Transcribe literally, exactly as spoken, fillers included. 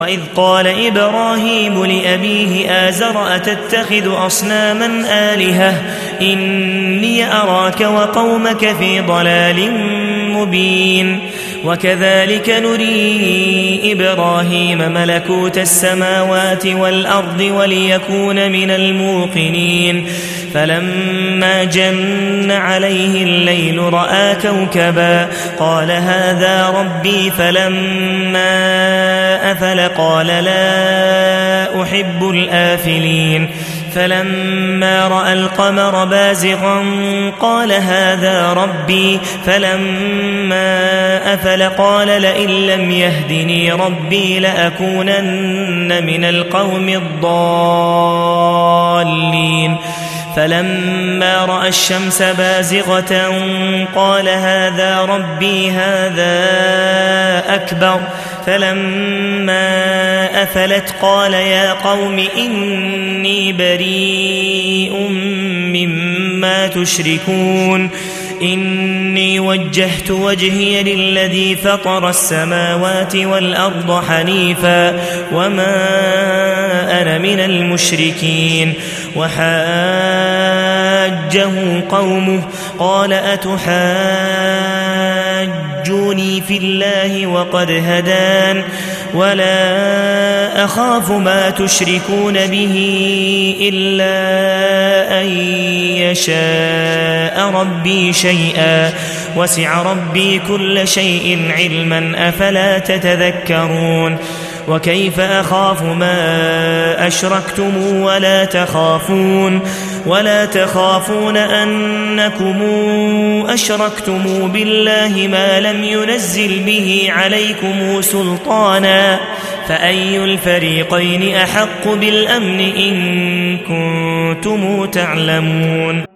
وإذ قال إبراهيم لأبيه آزر أتتخذ أصناما آلهة إني أراك وقومك في ضلال مبين وكذلك نري إبراهيم ملكوت السماوات والأرض وليكون من الموقنين فلما جن عليه الليل رأى كوكبا قال هذا ربي فلما أفل قال لا أحب الآفلين فلما رأى القمر بازغا قال هذا ربي فلما أفل قال لئن لم يهدني ربي لأكونن من القوم الضالين فلما رأى الشمس بازغة قال هذا ربي هذا أكبر فلما أفلت قال يا قوم إني بريء مما تشركون إني وجهت وجهي للذي فطر السماوات والأرض حنيفا وما أنا من المشركين وحاجه قومه قال أتحاجوني في الله وقد هدان ولا أخاف ما تشركون به إلا أن يشاء ربي شيئا وسع ربي كل شيء علما أفلا تتذكرون وكيف أخاف ما أشركتم ولا تخافون ولا تخافون أنكم أشركتم بالله ما لم ينزل به عليكم سلطانا فأي الفريقين أحق بالأمن إن كنتم تعلمون